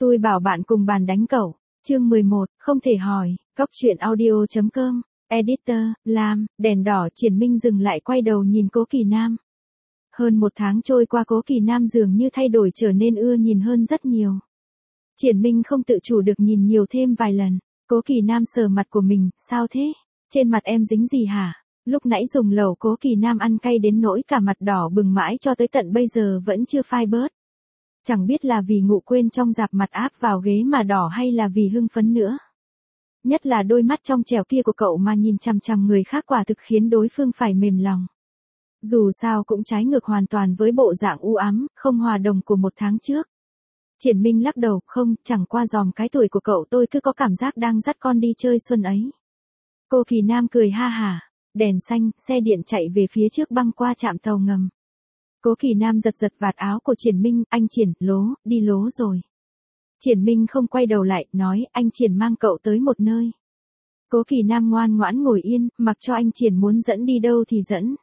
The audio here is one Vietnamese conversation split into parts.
Tôi bảo bạn cùng bàn đánh cậu. Chương 11, không thể hỏi, Cóc truyện audio.com, Editor, Lam, đèn đỏ. Triển Minh dừng lại quay đầu nhìn Cố Kỳ Nam. Hơn một tháng trôi qua, Cố Kỳ Nam dường như thay đổi, trở nên ưa nhìn hơn rất nhiều. Triển Minh không tự chủ được nhìn nhiều thêm vài lần. Cố Kỳ Nam sờ mặt của mình, sao thế? Trên mặt em dính gì hả? Lúc nãy dùng lẩu Cố Kỳ Nam ăn cay đến nỗi cả mặt đỏ bừng mãi cho tới tận bây giờ vẫn chưa phai bớt. Chẳng biết là vì ngủ quên trong rạp mặt áp vào ghế mà đỏ hay là vì hưng phấn nữa. Nhất là đôi mắt trong trẻo kia của cậu mà nhìn chằm chằm người khác quả thực khiến đối phương phải mềm lòng. Dù sao cũng trái ngược hoàn toàn với bộ dạng u ám, không hòa đồng của một tháng trước. Triển Minh lắc đầu, không, chẳng qua dòm cái tuổi của cậu tôi cứ có cảm giác đang dắt con đi chơi xuân ấy. Cố Kỳ Nam cười ha hả, đèn xanh, xe điện chạy về phía trước băng qua trạm tàu ngầm. Cố Kỳ Nam giật giật vạt áo của Triển Minh, anh Triển, đi lố rồi. Triển Minh không quay đầu lại, nói, anh Triển mang cậu tới một nơi. Cố Kỳ Nam ngoan ngoãn ngồi yên, mặc cho anh Triển muốn dẫn đi đâu thì dẫn.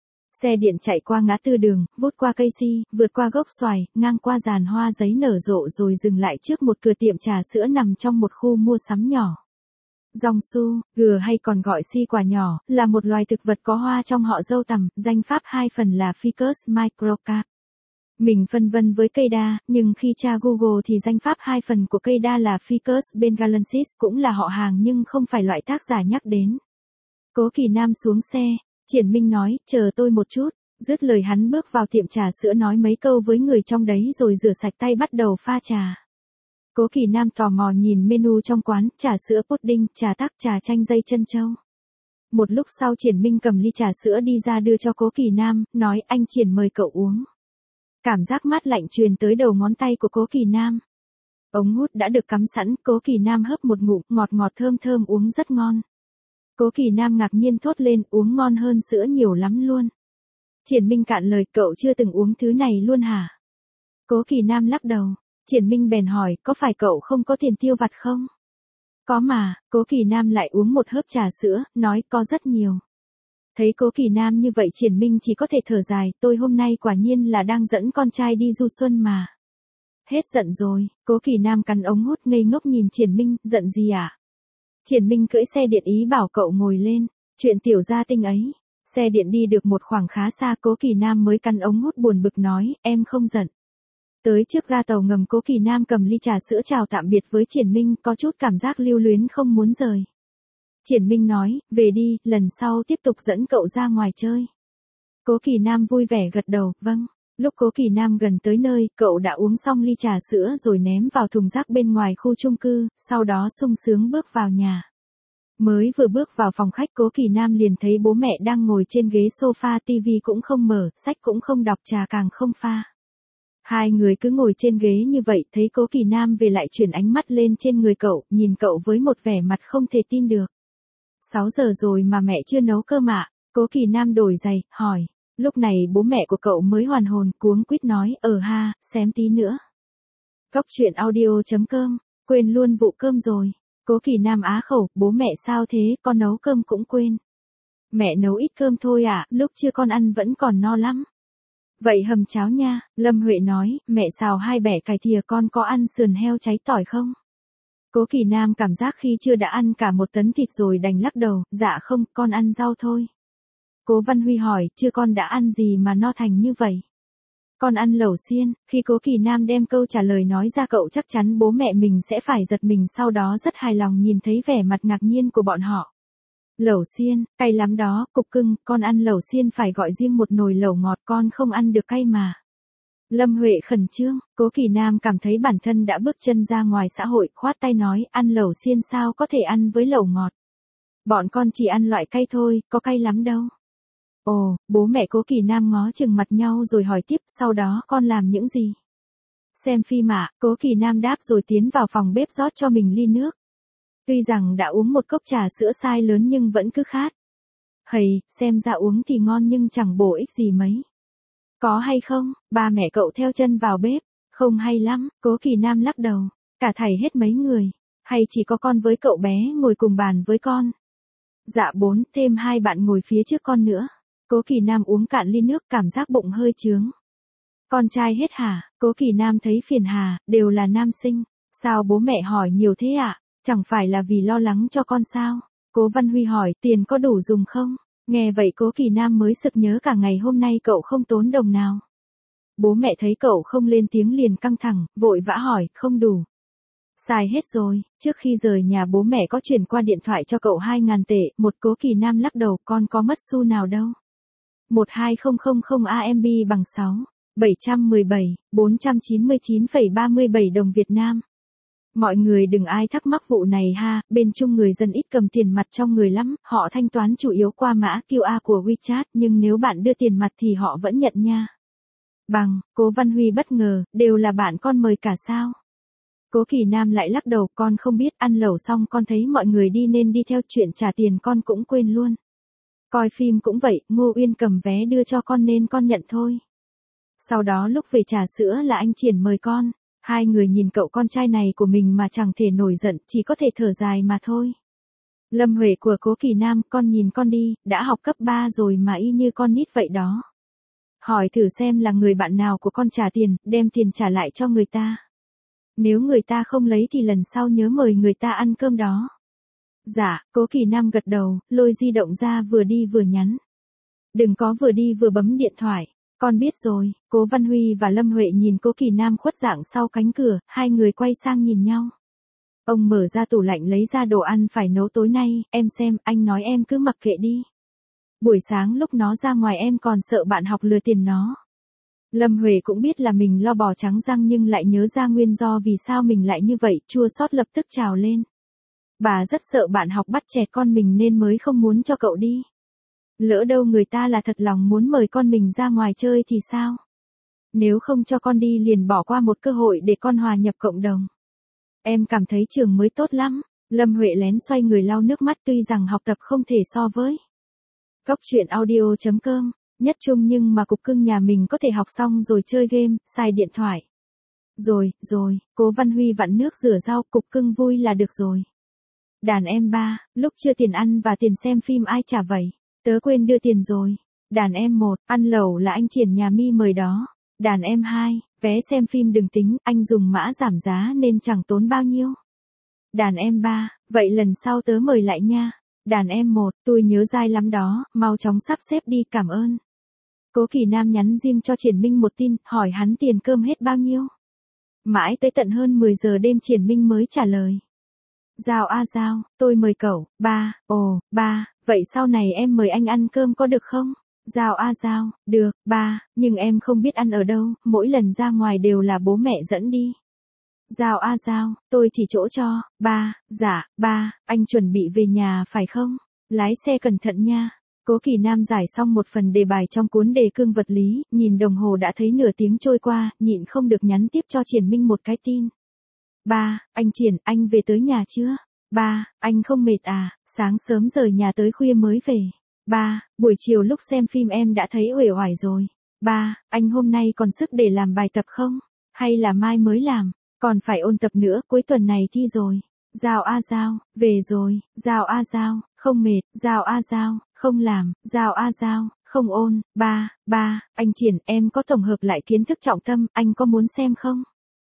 Xe điện chạy qua ngã tư đường, vút qua cây si, vượt qua gốc xoài, ngang qua giàn hoa giấy nở rộ rồi dừng lại trước một cửa tiệm trà sữa nằm trong một khu mua sắm nhỏ. Dòng su, gừa hay còn gọi si quả nhỏ, là một loài thực vật có hoa trong họ dâu tằm, danh pháp hai phần là Ficus microcarp. Mình phân vân với cây đa, nhưng khi tra Google thì danh pháp hai phần của cây đa là Ficus bengalensis, cũng là họ hàng nhưng không phải loại tác giả nhắc đến. Cố Kỳ Nam xuống xe, Triển Minh nói, chờ tôi một chút. Dứt lời hắn bước vào tiệm trà sữa nói mấy câu với người trong đấy rồi rửa sạch tay bắt đầu pha trà. Cố Kỳ Nam tò mò nhìn menu trong quán, trà sữa pudding, trà tắc, trà chanh dây chân châu. Một lúc sau Triển Minh cầm ly trà sữa đi ra đưa cho Cố Kỳ Nam, nói, anh Triển mời cậu uống. Cảm giác mát lạnh truyền tới đầu ngón tay của Cố Kỳ Nam. Ống hút đã được cắm sẵn, Cố Kỳ Nam hớp một ngụm, ngọt ngọt thơm thơm, uống rất ngon. Cố Kỳ Nam ngạc nhiên thốt lên, uống ngon hơn sữa nhiều lắm luôn. Triển Minh cạn lời, cậu chưa từng uống thứ này luôn hả? Cố Kỳ Nam lắc đầu. Triển Minh bèn hỏi, có phải cậu không có tiền tiêu vặt không? Có mà. Cố Kỳ Nam lại uống một hớp trà sữa, nói, có rất nhiều. Thấy Cố Kỳ Nam như vậy Triển Minh chỉ có thể thở dài, tôi hôm nay quả nhiên là đang dẫn con trai đi du xuân mà. Hết giận rồi. Cố Kỳ Nam cắn ống hút ngây ngốc nhìn Triển Minh, giận gì à? Triển Minh cưỡi xe điện ý bảo cậu ngồi lên, chuyện tiểu gia tinh ấy. Xe điện đi được một khoảng khá xa, Cố Kỳ Nam mới cắn ống hút buồn bực nói, em không giận. Tới trước ga tàu ngầm Cố Kỳ Nam cầm ly trà sữa chào tạm biệt với Triển Minh, có chút cảm giác lưu luyến không muốn rời. Triển Minh nói, về đi, lần sau tiếp tục dẫn cậu ra ngoài chơi. Cố Kỳ Nam vui vẻ gật đầu, vâng. Lúc Cố Kỳ Nam gần tới nơi, cậu đã uống xong ly trà sữa rồi ném vào thùng rác bên ngoài khu chung cư, sau đó sung sướng bước vào nhà. Mới vừa bước vào phòng khách Cố Kỳ Nam liền thấy bố mẹ đang ngồi trên ghế sofa, tivi cũng không mở, sách cũng không đọc, trà càng không pha. Hai người cứ ngồi trên ghế như vậy, thấy Cố Kỳ Nam về lại chuyển ánh mắt lên trên người cậu, nhìn cậu với một vẻ mặt không thể tin được. 6 giờ rồi mà mẹ chưa nấu cơm ạ? Cố Kỳ Nam đổi giày, hỏi. Lúc này bố mẹ của cậu mới hoàn hồn, cuống quýt nói, ha, xém tí nữa. Cóc truyện audio.com, quên luôn vụ cơm rồi. Cố Kỳ Nam á khẩu, bố mẹ sao thế, con nấu cơm cũng quên. Mẹ nấu ít cơm thôi à, lúc chưa con ăn vẫn còn no lắm. Vậy hầm cháo nha. Lâm Huệ nói, mẹ xào 2 bẻ cải thìa, con có ăn sườn heo cháy tỏi không? Cố Kỳ Nam cảm giác khi chưa đã ăn cả 1 tấn thịt rồi đành lắc đầu, dạ không, con ăn rau thôi. Cố Văn Huy hỏi, chưa con đã ăn gì mà no thành như vậy? Con ăn lẩu xiên. Khi Cố Kỳ Nam đem câu trả lời nói ra cậu chắc chắn bố mẹ mình sẽ phải giật mình, sau đó rất hài lòng nhìn thấy vẻ mặt ngạc nhiên của bọn họ. Lẩu xiên, cay lắm đó, cục cưng, con ăn lẩu xiên phải gọi riêng một nồi lẩu ngọt, con không ăn được cay mà. Lâm Huệ khẩn trương, Cố Kỳ Nam cảm thấy bản thân đã bước chân ra ngoài xã hội, khoát tay nói, ăn lẩu xiên sao có thể ăn với lẩu ngọt. Bọn con chỉ ăn loại cay thôi, có cay lắm đâu. Ồ, bố mẹ Cố Kỳ Nam ngó chừng mặt nhau rồi hỏi tiếp, sau đó con làm những gì? Xem phim ạ. Cố Kỳ Nam đáp rồi tiến vào phòng bếp rót cho mình ly nước. Tuy rằng đã uống một cốc trà sữa size lớn nhưng vẫn cứ khát. Hầy, xem ra uống thì ngon nhưng chẳng bổ ích gì mấy. Có hay không? Ba mẹ cậu theo chân vào bếp. Không hay lắm. Cố Kỳ Nam lắc đầu. Cả thảy hết mấy người. Hay chỉ có con với cậu bé ngồi cùng bàn với con? Dạ 4, thêm 2 bạn ngồi phía trước con nữa. Cố Kỳ Nam uống cạn ly nước, cảm giác bụng hơi chướng. Con trai hết hả? Cố Kỳ Nam thấy phiền hà, đều là nam sinh. Sao bố mẹ hỏi nhiều thế ạ? Chẳng phải là vì lo lắng cho con sao? Cố Văn Huy hỏi, tiền có đủ dùng không? Nghe vậy Cố Kỳ Nam mới sực nhớ cả ngày hôm nay cậu không tốn đồng nào. Bố mẹ thấy cậu không lên tiếng liền căng thẳng, vội vã hỏi, không đủ. Xài hết rồi, trước khi rời nhà bố mẹ có chuyển qua điện thoại cho cậu 2.000 tệ, một Cố Kỳ Nam lắc đầu, con có mất xu nào đâu. 12000 AMB bằng 499,37 đồng Việt Nam. Mọi người đừng ai thắc mắc vụ này ha, bên Trung người dân ít cầm tiền mặt trong người lắm, họ thanh toán chủ yếu qua mã QR của WeChat, nhưng nếu bạn đưa tiền mặt thì họ vẫn nhận nha. Cố Văn Huy bất ngờ, đều là bạn con mời cả sao? Cố Kỳ Nam lại lắc đầu, con không biết, ăn lẩu xong con thấy mọi người đi nên đi theo, chuyện trả tiền con cũng quên luôn. Coi phim cũng vậy, Ngô Uyên cầm vé đưa cho con nên con nhận thôi. Sau đó lúc về trà sữa là anh Triển mời con. Hai người nhìn cậu con trai này của mình mà chẳng thể nổi giận, chỉ có thể thở dài mà thôi. Lâm Huệ của Cố Kỳ Nam, con nhìn con đi, đã học cấp 3 rồi mà y như con nít vậy đó. Hỏi thử xem là người bạn nào của con trả tiền, đem tiền trả lại cho người ta. Nếu người ta không lấy thì lần sau nhớ mời người ta ăn cơm đó. Dạ, Cố Kỳ Nam gật đầu, lôi di động ra vừa đi vừa nhắn. Đừng có vừa đi vừa bấm điện thoại. Con biết rồi. Cố Văn Huy và Lâm Huệ nhìn Cố Kỳ Nam khuất dạng sau cánh cửa, hai người quay sang nhìn nhau. Ông mở ra tủ lạnh lấy ra đồ ăn phải nấu tối nay, em xem, anh nói em cứ mặc kệ đi. Buổi sáng lúc nó ra ngoài em còn sợ bạn học lừa tiền nó. Lâm Huệ cũng biết là mình lo bò trắng răng nhưng lại nhớ ra nguyên do vì sao mình lại như vậy, chua xót lập tức trào lên. Bà rất sợ bạn học bắt chẹt con mình nên mới không muốn cho cậu đi. Lỡ đâu người ta là thật lòng muốn mời con mình ra ngoài chơi thì sao? Nếu không cho con đi liền bỏ qua một cơ hội để con hòa nhập cộng đồng. Em cảm thấy trường mới tốt lắm. Lâm Huệ lén xoay người lau nước mắt, tuy rằng học tập không thể so với Cóc truyện audio.com, nhất trung nhưng mà cục cưng nhà mình có thể học xong rồi chơi game, xài điện thoại. Rồi, Cố Văn Huy vặn nước rửa rau, cục cưng vui là được rồi. Đàn em 3, lúc chưa tiền ăn và tiền xem phim ai trả vậy? Tớ quên đưa tiền rồi. Đàn em 1, ăn lẩu là anh Triển nhà mi mời đó. Đàn em 2, vé xem phim đừng tính, anh dùng mã giảm giá nên chẳng tốn bao nhiêu. Đàn em 3, vậy lần sau tớ mời lại nha. Đàn em 1, tôi nhớ dai lắm đó, mau chóng sắp xếp đi, cảm ơn. Cố Kỳ Nam nhắn riêng cho Triển Minh một tin, hỏi hắn tiền cơm hết bao nhiêu. Mãi tới tận hơn 10 giờ đêm Triển Minh mới trả lời. Giao, tôi mời cậu. Ba, vậy sau này em mời anh ăn cơm có được không? Giao, được, ba, nhưng em không biết ăn ở đâu, mỗi lần ra ngoài đều là bố mẹ dẫn đi. Giao, tôi chỉ chỗ cho. Dạ, ba, anh chuẩn bị về nhà phải không? Lái xe cẩn thận nha. Cố Kỳ Nam giải xong một phần đề bài trong cuốn đề cương vật lý, nhìn đồng hồ đã thấy nửa tiếng trôi qua, nhịn không được nhắn tiếp cho Triển Minh một cái tin. Ba, anh Triển, anh về tới nhà chưa? Ba, anh không mệt à, sáng sớm rời nhà tới khuya mới về. Ba, buổi chiều lúc xem phim em đã thấy uể oải rồi. Ba, anh hôm nay còn sức để làm bài tập không? Hay là mai mới làm? Còn phải ôn tập nữa, cuối tuần này thi rồi. Giao, về rồi. Giao, không mệt. Giao, không làm. Giao, không ôn. Ba, anh Triển, em có tổng hợp lại kiến thức trọng tâm, anh có muốn xem không?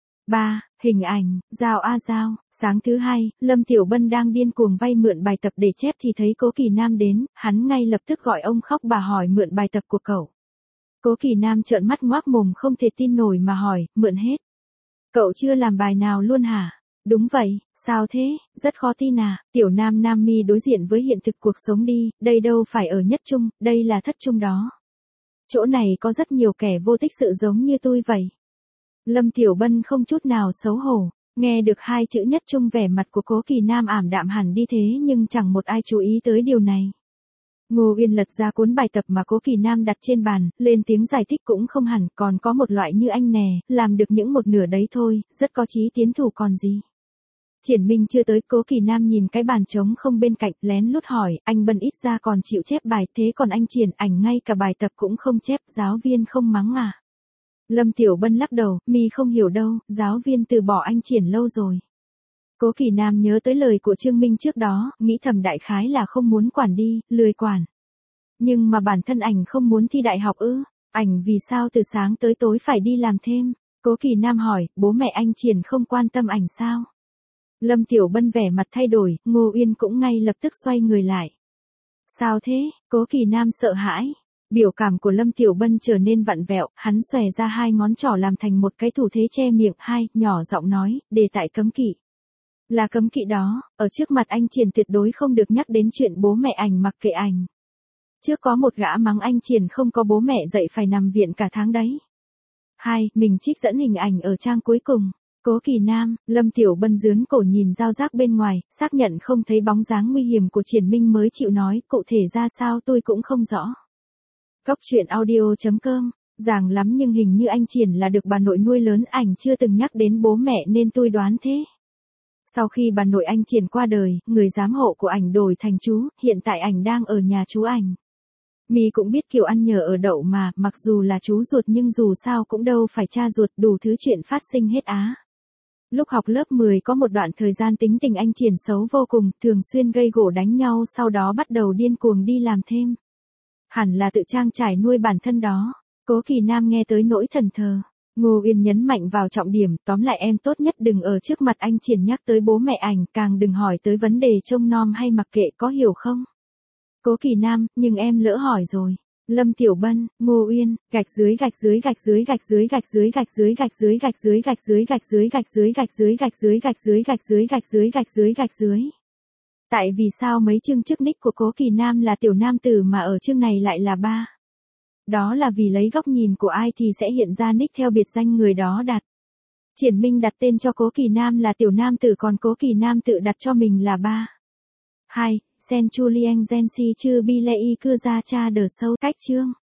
Ba, hình ảnh. Giao, sáng thứ hai, Lâm Tiểu Bân đang điên cuồng vay mượn bài tập để chép thì thấy Cố Kỳ Nam đến, hắn ngay lập tức gọi ông khóc bà hỏi mượn bài tập của cậu. Cố Kỳ Nam trợn mắt ngoác mồm không thể tin nổi mà hỏi, mượn hết. Cậu chưa làm bài nào luôn hả? Đúng vậy, sao thế, rất khó tin à, Tiểu Nam Nam mi đối diện với hiện thực cuộc sống đi, đây đâu phải ở nhất trung, đây là thất trung đó. Chỗ này có rất nhiều kẻ vô tích sự giống như tôi vậy. Lâm Tiểu Bân không chút nào xấu hổ, nghe được hai chữ nhất trung vẻ mặt của Cố Kỳ Nam ảm đạm hẳn đi thế nhưng chẳng một ai chú ý tới điều này. Ngô Uyên lật ra cuốn bài tập mà Cố Kỳ Nam đặt trên bàn, lên tiếng giải thích cũng không hẳn, còn có một loại như anh nè, làm được những một nửa đấy thôi, rất có chí tiến thủ còn gì. Triển Minh chưa tới, Cố Kỳ Nam nhìn cái bàn trống không bên cạnh, lén lút hỏi, anh Bân ít ra còn chịu chép bài, thế còn anh Triển, ảnh ngay cả bài tập cũng không chép, giáo viên không mắng à? Lâm Tiểu Bân lắc đầu, mi không hiểu đâu, giáo viên từ bỏ anh Triển lâu rồi. Cố Kỳ Nam nhớ tới lời của Trương Minh trước đó, nghĩ thầm đại khái là không muốn quản đi, lười quản. Nhưng mà bản thân ảnh không muốn thi đại học ư? Ảnh vì sao từ sáng tới tối phải đi làm thêm? Cố Kỳ Nam hỏi, bố mẹ anh Triển không quan tâm ảnh sao? Lâm Tiểu Bân vẻ mặt thay đổi, Ngô Uyên cũng ngay lập tức xoay người lại. Sao thế? Cố Kỳ Nam sợ hãi. Biểu cảm của Lâm Tiểu Bân trở nên vặn vẹo, hắn xòe ra hai ngón trỏ làm thành một cái thủ thế che miệng, nhỏ giọng nói, đề tại cấm kỵ. Là cấm kỵ đó, ở trước mặt anh Triển tuyệt đối không được nhắc đến chuyện bố mẹ ảnh, mặc kệ ảnh. Trước có một gã mắng anh Triển không có bố mẹ dậy phải nằm viện cả tháng đấy. Mình trích dẫn hình ảnh ở trang cuối cùng. Cố Kỳ Nam, Lâm Tiểu Bân dướn cổ nhìn giao giác bên ngoài, xác nhận không thấy bóng dáng nguy hiểm của Triển Minh mới chịu nói, cụ thể ra sao tôi cũng không rõ. Cóc truyện audio.com, giảng lắm nhưng hình như anh Triển là được bà nội nuôi lớn, ảnh chưa từng nhắc đến bố mẹ nên tôi đoán thế. Sau khi bà nội anh Triển qua đời, người giám hộ của ảnh đổi thành chú, hiện tại ảnh đang ở nhà chú ảnh. Mì cũng biết kiểu ăn nhờ ở đậu mà, mặc dù là chú ruột nhưng dù sao cũng đâu phải cha ruột, đủ thứ chuyện phát sinh hết á. Lúc học lớp 10 có một đoạn thời gian tính tình anh Triển xấu vô cùng, thường xuyên gây gổ đánh nhau, sau đó bắt đầu điên cuồng đi làm thêm. Hẳn là tự trang trải nuôi bản thân đó. Cố Kỳ Nam nghe tới nỗi thần thờ. Ngô Uyên nhấn mạnh vào trọng điểm, tóm lại em tốt nhất đừng ở trước mặt anh Triển nhắc tới bố mẹ ảnh, càng đừng hỏi tới vấn đề trông nom hay mặc kệ, có hiểu không? Cố Kỳ Nam, nhưng em lỡ hỏi rồi. Lâm Tiểu Bân, Ngô Uyên, gạch dưới gạch dưới gạch dưới gạch dưới gạch dưới gạch dưới gạch dưới gạch dưới gạch dưới gạch dưới gạch dưới gạch dưới gạch dưới gạch dưới gạch dưới gạch dưới gạch dưới gạch dưới. Tại vì sao mấy chương trước nick của Cố Kỳ Nam là tiểu nam tử mà ở chương này lại là ba? Đó là vì lấy góc nhìn của ai thì sẽ hiện ra nick theo biệt danh người đó đặt. Triển Minh đặt tên cho Cố Kỳ Nam là tiểu nam tử, còn Cố Kỳ Nam tự đặt cho mình là ba. Sen Julien Gensi chư Bilei cưa ra cha đờ sâu. Cách chương